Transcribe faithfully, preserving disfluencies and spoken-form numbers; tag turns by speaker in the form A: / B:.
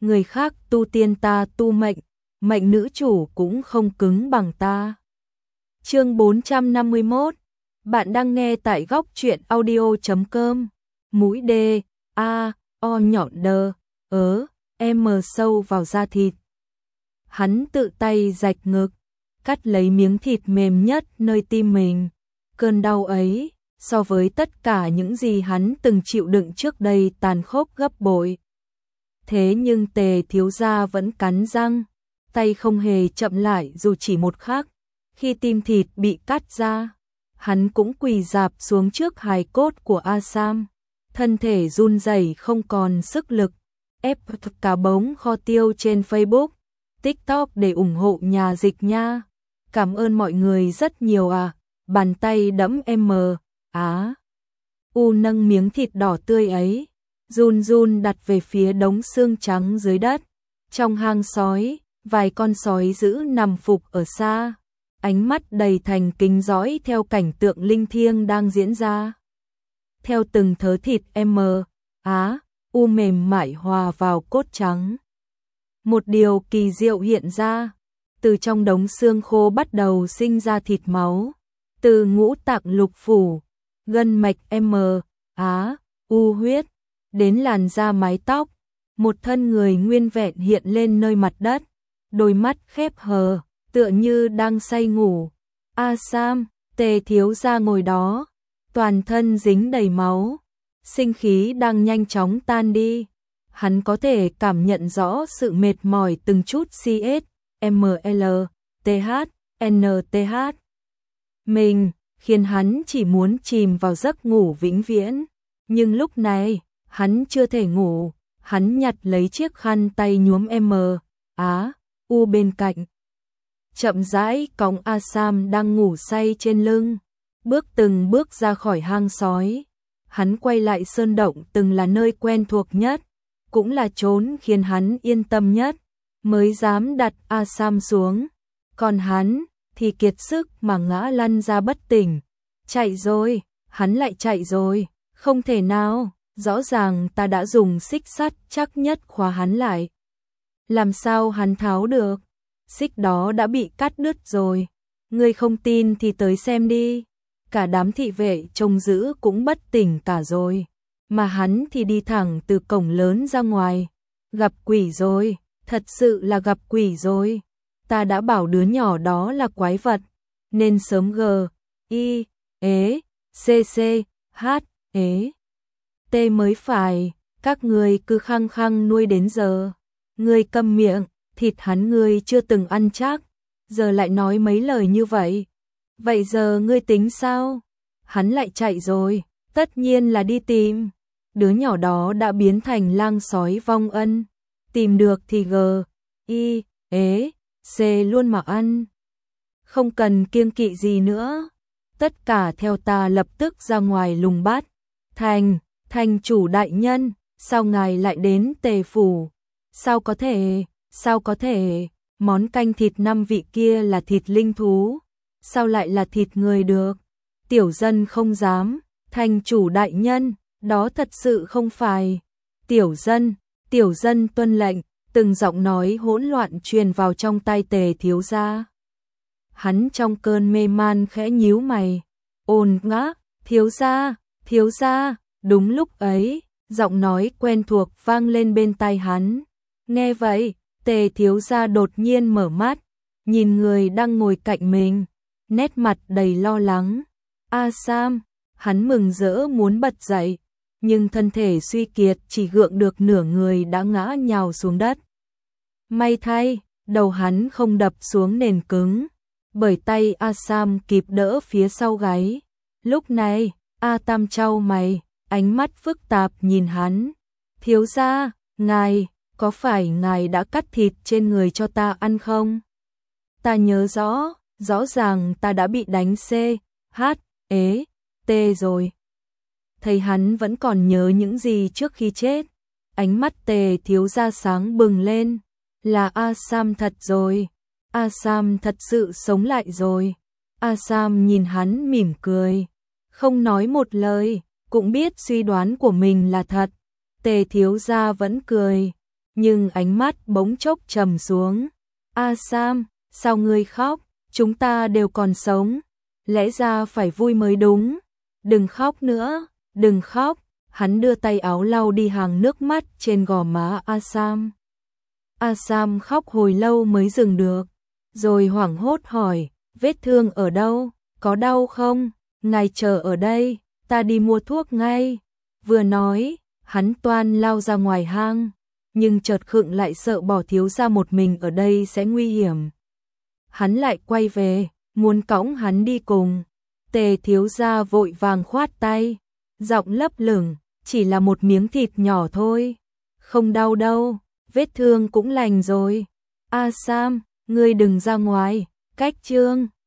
A: người khác tu tiên ta tu mệnh, mệnh nữ chủ cũng không cứng bằng ta. Chương bốn trăm năm mươi mốt. Bạn đang nghe tại góc truyện audio chấm com. Mũi D, A, O nhọn đơ, ớ, M sâu vào da thịt. Hắn tự tay rạch ngực, cắt lấy miếng thịt mềm nhất nơi tim mình. Cơn đau ấy, so với tất cả những gì hắn từng chịu đựng trước đây tàn khốc gấp bội. Thế nhưng Tề thiếu gia vẫn cắn răng, tay không hề chậm lại dù chỉ một khắc. Khi tim thịt bị cắt ra, hắn cũng quỳ rạp xuống trước hài cốt của A Sam, thân thể run rẩy không còn sức lực. Ép cả bóng kho tiêu trên Facebook, TikTok để ủng hộ nhà dịch nha. Cảm ơn mọi người rất nhiều à. Bàn tay đẫm M, Á. U nâng miếng thịt đỏ tươi ấy, run run đặt về phía đống xương trắng dưới đất. Trong hang sói, vài con sói dữ nằm phục ở xa, ánh mắt đầy thành kính dõi theo cảnh tượng linh thiêng đang diễn ra. Theo từng thớ thịt M, Á, U mềm mại hòa vào cốt trắng. Một điều kỳ diệu hiện ra, từ trong đống xương khô bắt đầu sinh ra thịt máu, từ ngũ tạng lục phủ, gân mạch M, Á, U huyết, đến làn da mái tóc, một thân người nguyên vẹn hiện lên nơi mặt đất, đôi mắt khép hờ, tựa như đang say ngủ. A Sam, Tề thiếu gia ngồi đó, toàn thân dính đầy máu, sinh khí đang nhanh chóng tan đi. Hắn có thể cảm nhận rõ sự mệt mỏi từng chút C S, M L, T H, N T H. Mình, khiến hắn chỉ muốn chìm vào giấc ngủ vĩnh viễn. Nhưng lúc này, hắn chưa thể ngủ, hắn nhặt lấy chiếc khăn tay nhuốm M, Á, U bên cạnh. Chậm rãi cõng A Sam đang ngủ say trên lưng, bước từng bước ra khỏi hang sói. Hắn quay lại sơn động từng là nơi quen thuộc nhất, cũng là chốn khiến hắn yên tâm nhất, mới dám đặt A Sam xuống. Còn hắn thì kiệt sức mà ngã lăn ra bất tỉnh. Chạy rồi, hắn lại chạy rồi, không thể nào, rõ ràng ta đã dùng xích sắt chắc nhất khóa hắn lại. Làm sao hắn tháo được? Xích đó đã bị cắt đứt rồi. Ngươi không tin thì tới xem đi. Cả đám thị vệ trông giữ cũng bất tỉnh cả rồi, mà hắn thì đi thẳng từ cổng lớn ra ngoài. Gặp quỷ rồi, thật sự là gặp quỷ rồi. Ta đã bảo đứa nhỏ đó là quái vật, nên sớm G, I, ế, C C, H, ế, T mới phải. Các ngươi cứ khăng khăng nuôi đến giờ. Ngươi câm miệng, thịt hắn ngươi chưa từng ăn chắc, giờ lại nói mấy lời như vậy. Vậy giờ ngươi tính sao? Hắn lại chạy rồi, tất nhiên là đi tìm. Đứa nhỏ đó đã biến thành lang sói vong ân, tìm được thì G, I, ế, C luôn mà ăn. Không cần kiêng kỵ gì nữa. Tất cả theo ta lập tức ra ngoài lùng bắt. Thành, thành chủ đại nhân, sao ngài lại đến Tề phủ? Sao có thể, sao có thể, món canh thịt năm vị kia là thịt linh thú, sao lại là thịt người được? Tiểu dân không dám. Thành chủ đại nhân, đó thật sự không phải. Tiểu dân, tiểu dân tuân lệnh. Từng giọng nói hỗn loạn truyền vào trong tai Tề thiếu gia. Hắn trong cơn mê man khẽ nhíu mày. Ồn ngã, thiếu gia, thiếu gia. Đúng lúc ấy, giọng nói quen thuộc vang lên bên tai hắn. Nghe vậy, Tề thiếu gia đột nhiên mở mắt, nhìn người đang ngồi cạnh mình, nét mặt đầy lo lắng. A Sam, hắn mừng rỡ muốn bật dậy, nhưng thân thể suy kiệt chỉ gượng được nửa người đã ngã nhào xuống đất. May thay, đầu hắn không đập xuống nền cứng, bởi tay A Sam kịp đỡ phía sau gáy. Lúc này, A Tam chau mày, ánh mắt phức tạp nhìn hắn. Thiếu gia, ngài, có phải ngài đã cắt thịt trên người cho ta ăn không? Ta nhớ rõ, rõ ràng ta đã bị đánh C, H, ế, T rồi. Thấy hắn vẫn còn nhớ những gì trước khi chết, ánh mắt Tề thiếu gia sáng bừng lên. Là A Sam thật rồi, A Sam thật sự sống lại rồi. A Sam nhìn hắn mỉm cười, không nói một lời, cũng biết suy đoán của mình là thật. Tề thiếu gia vẫn cười. nhưng ánh mắt bỗng chốc trầm xuống. A Sam, sao ngươi khóc? Chúng ta đều còn sống, lẽ ra phải vui mới đúng. Đừng khóc nữa, đừng khóc. Hắn đưa tay áo lau đi hàng nước mắt trên gò má A Sam. A Sam khóc hồi lâu mới dừng được, rồi hoảng hốt hỏi, vết thương ở đâu, có đau không? Ngài chờ ở đây, ta đi mua thuốc ngay. Vừa nói, hắn toan lao ra ngoài hang, nhưng chợt khựng lại sợ bỏ thiếu gia một mình ở đây sẽ nguy hiểm. Hắn lại quay về, muốn cõng hắn đi cùng. Tề thiếu gia vội vàng khoát tay, giọng lấp lửng, chỉ là một miếng thịt nhỏ thôi, không đau đâu, vết thương cũng lành rồi. A Sam, ngươi đừng ra ngoài, cách Trương